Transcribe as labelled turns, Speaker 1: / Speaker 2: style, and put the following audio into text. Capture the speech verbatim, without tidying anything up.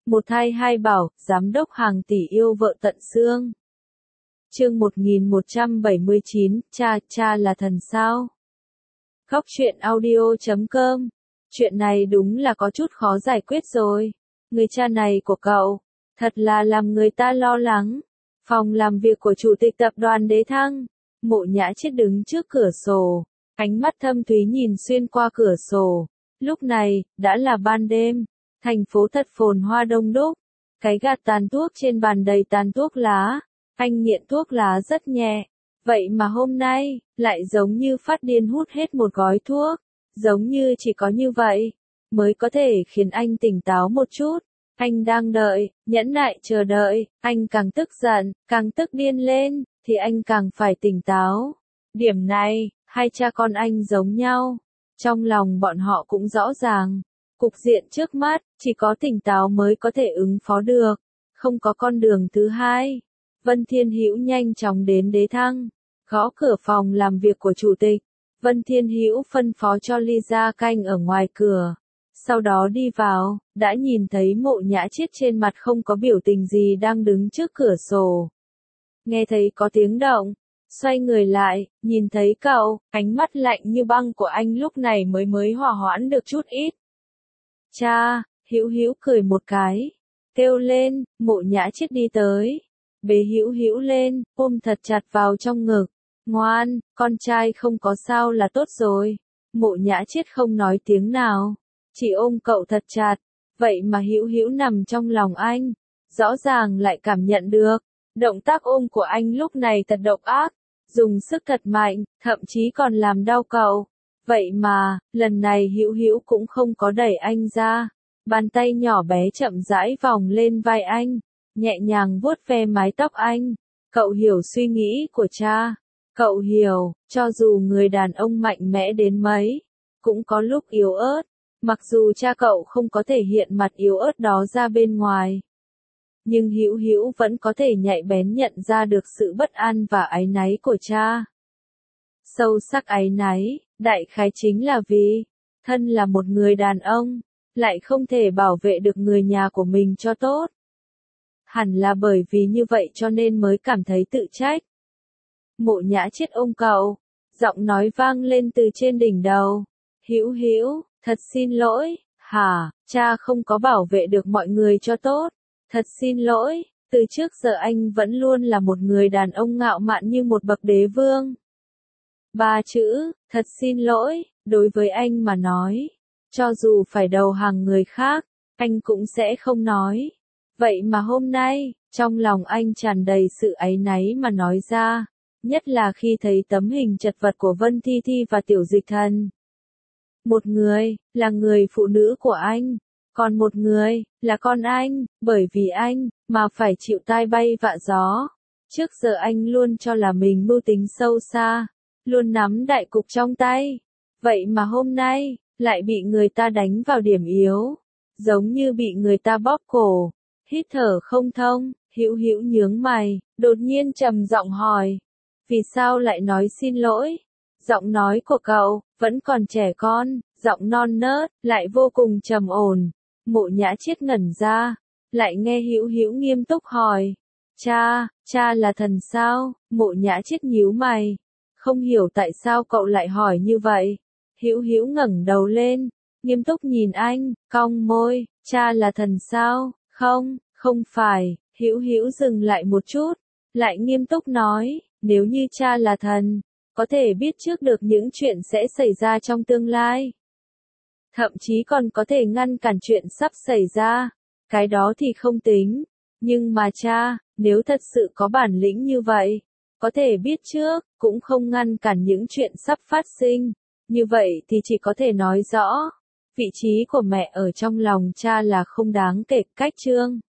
Speaker 1: Một thai hai bảo, giám đốc hàng tỷ yêu vợ tận xương. Chương một nghìn một trăm bảy mươi chín, cha, cha là thần sao? Góc truyện audio chấm com. Chuyện này đúng là có chút khó giải quyết rồi. Người cha này của cậu, thật là làm người ta lo lắng. Phòng làm việc của chủ tịch tập đoàn Đế Thăng. Mộ Nhã Chiết đứng trước cửa sổ, ánh mắt thâm thúy nhìn xuyên qua cửa sổ. Lúc này, đã là ban đêm, thành phố thật phồn hoa đông đúc. Cái gạt tàn thuốc trên bàn đầy tàn thuốc lá. Anh nghiện thuốc lá rất nhẹ. Vậy mà hôm nay, lại giống như phát điên hút hết một gói thuốc. Giống như chỉ có như vậy, mới có thể khiến anh tỉnh táo một chút. Anh đang đợi, nhẫn nại chờ đợi, anh càng tức giận, càng tức điên lên, thì anh càng phải tỉnh táo. Điểm này, hai cha con anh giống nhau. Trong lòng bọn họ cũng rõ ràng. Cục diện trước mắt, chỉ có tỉnh táo mới có thể ứng phó được. Không có con đường thứ hai. Vân Thiên Hữu nhanh chóng đến Đế Thăng, gõ cửa phòng làm việc của chủ tịch. Vân Thiên Hữu phân phó cho Ly Gia canh ở ngoài cửa. Sau đó đi vào, đã nhìn thấy Mộ Nhã Chiết trên mặt không có biểu tình gì đang đứng trước cửa sổ. Nghe thấy có tiếng động, xoay người lại, nhìn thấy cậu, ánh mắt lạnh như băng của anh lúc này mới mới hòa hoãn được chút ít. Cha, Hữu Hữu cười một cái, kêu lên. Mộ Nhã Chiết đi tới, bế Hữu Hữu lên, ôm thật chặt vào trong ngực. Ngoan, con trai không có sao là tốt rồi. Mộ Nhã Chiết không nói tiếng nào, chỉ ôm cậu thật chặt. Vậy mà Hữu Hữu nằm trong lòng anh, rõ ràng lại cảm nhận được. Động tác ôm của anh lúc này thật độc ác, dùng sức thật mạnh, thậm chí còn làm đau cậu. Vậy mà, lần này Hữu Hữu cũng không có đẩy anh ra. Bàn tay nhỏ bé chậm rãi vòng lên vai anh, nhẹ nhàng vuốt ve mái tóc anh. Cậu hiểu suy nghĩ của cha. Cậu hiểu, cho dù người đàn ông mạnh mẽ đến mấy, cũng có lúc yếu ớt. Mặc dù cha cậu không có thể hiện mặt yếu ớt đó ra bên ngoài, nhưng Hữu Hữu vẫn có thể nhạy bén nhận ra được sự bất an và áy náy của cha. Sâu sắc áy náy, đại khái chính là vì, thân là một người đàn ông, lại không thể bảo vệ được người nhà của mình cho tốt. Hẳn là bởi vì như vậy cho nên mới cảm thấy tự trách. Mộ Nhã Chiết ôm cậu, giọng nói vang lên từ trên đỉnh đầu. Hữu Hữu, thật xin lỗi. Hả, cha không có bảo vệ được mọi người cho tốt. Thật xin lỗi, từ trước giờ anh vẫn luôn là một người đàn ông ngạo mạn như một bậc đế vương. Ba chữ, thật xin lỗi, đối với anh mà nói, cho dù phải đầu hàng người khác, anh cũng sẽ không nói. Vậy mà hôm nay, trong lòng anh tràn đầy sự áy náy mà nói ra, nhất là khi thấy tấm hình chật vật của Vân Thi Thi và Tiểu Dịch Thần. Một người, là người phụ nữ của anh, còn một người, là con anh, bởi vì anh, mà phải chịu tai bay vạ gió. Trước giờ anh luôn cho là mình mưu tính sâu xa, luôn nắm đại cục trong tay. Vậy mà hôm nay, lại bị người ta đánh vào điểm yếu, giống như bị người ta bóp cổ, hít thở không thông. Hữu Hữu nhướng mày, đột nhiên trầm giọng hỏi, vì sao lại nói xin lỗi? Giọng nói của cậu, vẫn còn trẻ con, giọng non nớt, lại vô cùng trầm ổn. Mộ Nhã Chiết ngẩn ra, lại nghe Hữu Hữu nghiêm túc hỏi, cha, cha là thần sao? Mộ Nhã Chiết nhíu mày, không hiểu tại sao cậu lại hỏi như vậy. Hữu Hữu ngẩng đầu lên, nghiêm túc nhìn anh, cong môi, cha là thần sao? Không, không phải. Hữu Hữu dừng lại một chút, lại nghiêm túc nói, nếu như cha là thần, có thể biết trước được những chuyện sẽ xảy ra trong tương lai. Thậm chí còn có thể ngăn cản chuyện sắp xảy ra, cái đó thì không tính. Nhưng mà cha, nếu thật sự có bản lĩnh như vậy, có thể biết trước, cũng không ngăn cản những chuyện sắp phát sinh. Như vậy thì chỉ có thể nói rõ, vị trí của mẹ ở trong lòng cha là không đáng kể. Cách chương